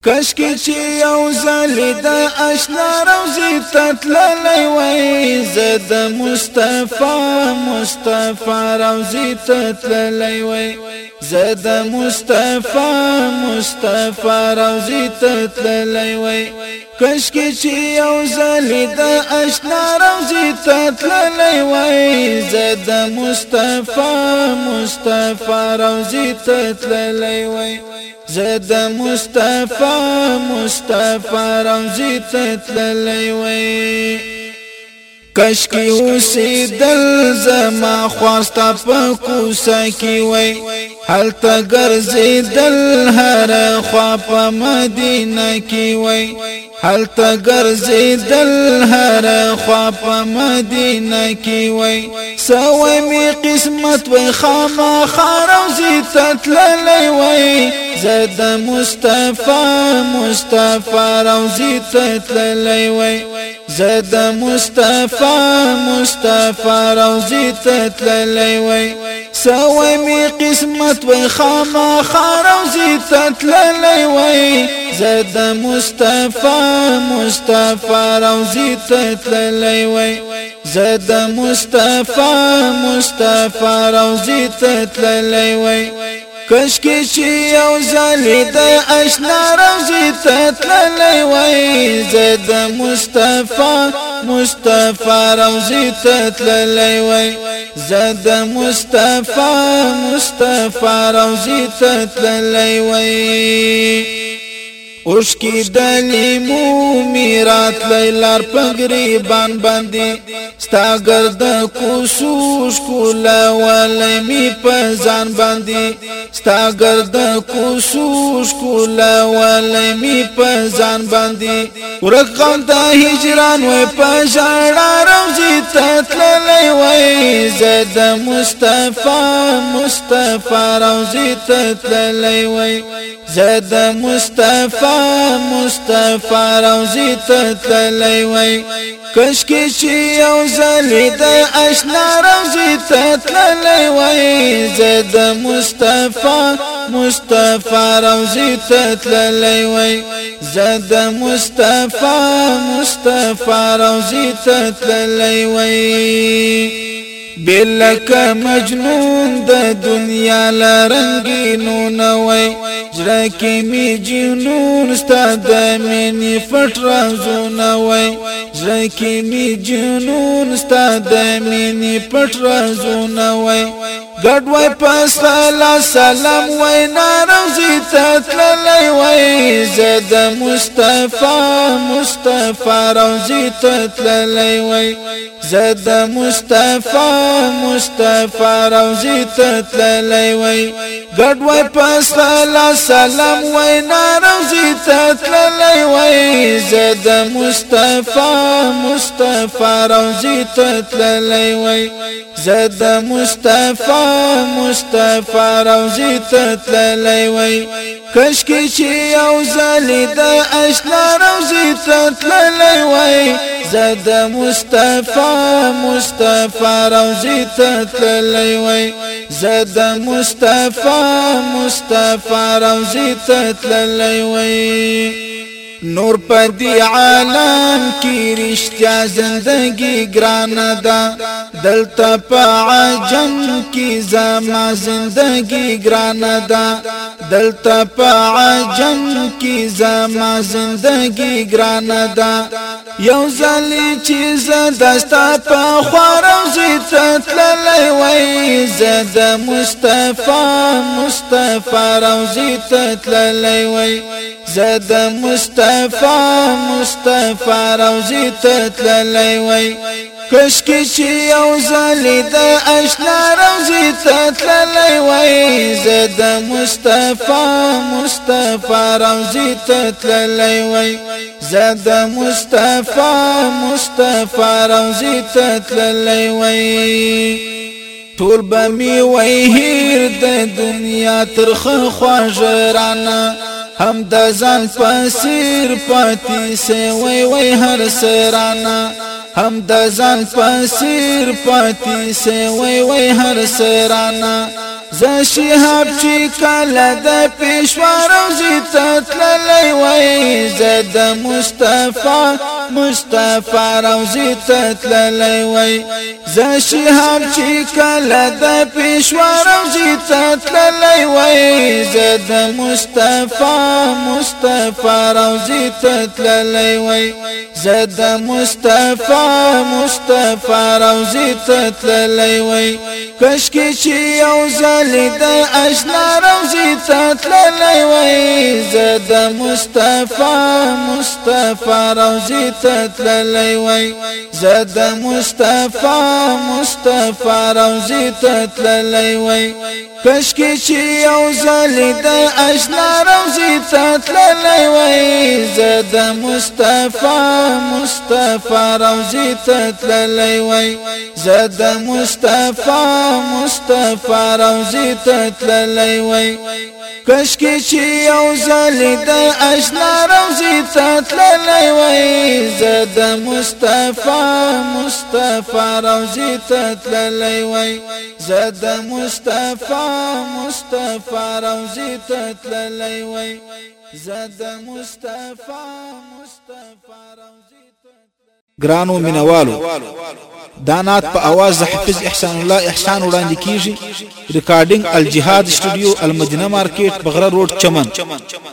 کشکی چې یو ځلې د آشنا روضې ته تللی وای زه د مصطفی روضې ته تللی وای زه د مصطفی روضې ته تللی وای کشکی چې یو ځلې د آشنا روضې ته تللی وای زه د مصطفی روضې ته تللی وای زه د مصطفی روضې ته تللی وای کشکی اوسېدل زما خواسته په کوڅه کې وای هلته ګرځېدل هر خوا په مدینه کې وای هلته ګرځېدل هر خوا په مدینه کې وای سوی می قسمت وای خامخا روضې ته تللی وای زه د مصطفی روضې ته تللی وای زه د مصطفی روضې ته تللی وای سوی می قسمت وای خامخا روضې ته تللی وای زه د مصطفی روضې ته تللی وای زه د مصطفی روضې ته تللی وای کشکی چې یو ځلې د آشنا روضې ته تللی وای زه د مصطفی روضې ته تللی وای زه د مصطفی روضې ته تللی وای اوشکی دلی مومی رات لیلار پگریبان باندی ستا گرد کوسوش کولا والی می پزان باندی ستا گرد کوسوش کولا والی می پزان باندی ورقم دا هجران وی پجارا روضې ته تللی وی زه د مصطفی روضې ته تللی وی زه د مصطفی روضې ته تللی وای کشکی چې یو ځلې د آشنا روضې ته تللی وای زه د مصطفی روضې ته تللی وای زه د مصطفی روضې ته تللی وای بلک مجنون د دنیا لرنګینو نوای زړه کې می جنون ستا د مینې پټ رازونه وای زړه کې می جنون ستا د مینې پټ رازونه وای ګډ وای پس سلام وای روضې ته تللی وای زه د مصطفی روضې ته تللی وای زه د مصطفی روضې ته تللی وای ګډ وای پس سلام وای روضې ته تللی وای زه د مصطفی روضې ته تللی وای زه د مصطفی روضې ته تللی وای کشکی چې یو ځلې د آشنا روضې ته تللی وای زه د مصطفی روضې ته تللی وای زه د مصطفی روضې ته تللی وای نور پدی عالم کی رشتیا زندگی گرانه ده دلتا پا عجم کی زما زندگی گرانه ده دلتا پا عجم کی زما زندگی گرانه ده یو ځلې چې زه دستا په خوا روضې ته تللی وای زه د مصطفی روضې ته تللی وای زه د مصطفی روضې ته تللی وای کشکی چې یو ځلې د آشنا روضې ته تللی وای زه د مصطفی روضې ته تللی وای زه د مصطفی روضې ته تللی وای ټول به می وای هیر د دنیا ترخه خواږه هم د ځان پسیر پاتې سي وای هر سرانا هم د ځان پسیر پاتې سي وای هر سرانا ز شهاب چې کله د پېښوا روزي ته تللی وای زد مصطفى روزي تتللی وای ز شهاب چې کله د پېښوا روزي تتللی وای زد مصطفى روزي تتللی وای زد مصطفى روزي تتللی وای کشکې چې یو ځل د آشنا روزي تتللی وای زد مصطفى روزي تتللی وای زد مصطفى روزي تتللی وای کشکې چې یو ځل د آشنا روزي تتللی وای زد مصطفى روزي تتللی وای زد مصطفى روزي تتللی وای کشکې چې یو ځل د آشنا روزي تتللی وای زد مصطفى روزي تتللی وای زد مصطفى روزي تتللی وای زد مصطفى روزي ګرانو مینوالو دانات په आवाज حافظ احسان الله احسان وړاندې کیږي ریکارډینګ الجهاد سټوډیو المدینه مارکیټ بغرا روډ چمن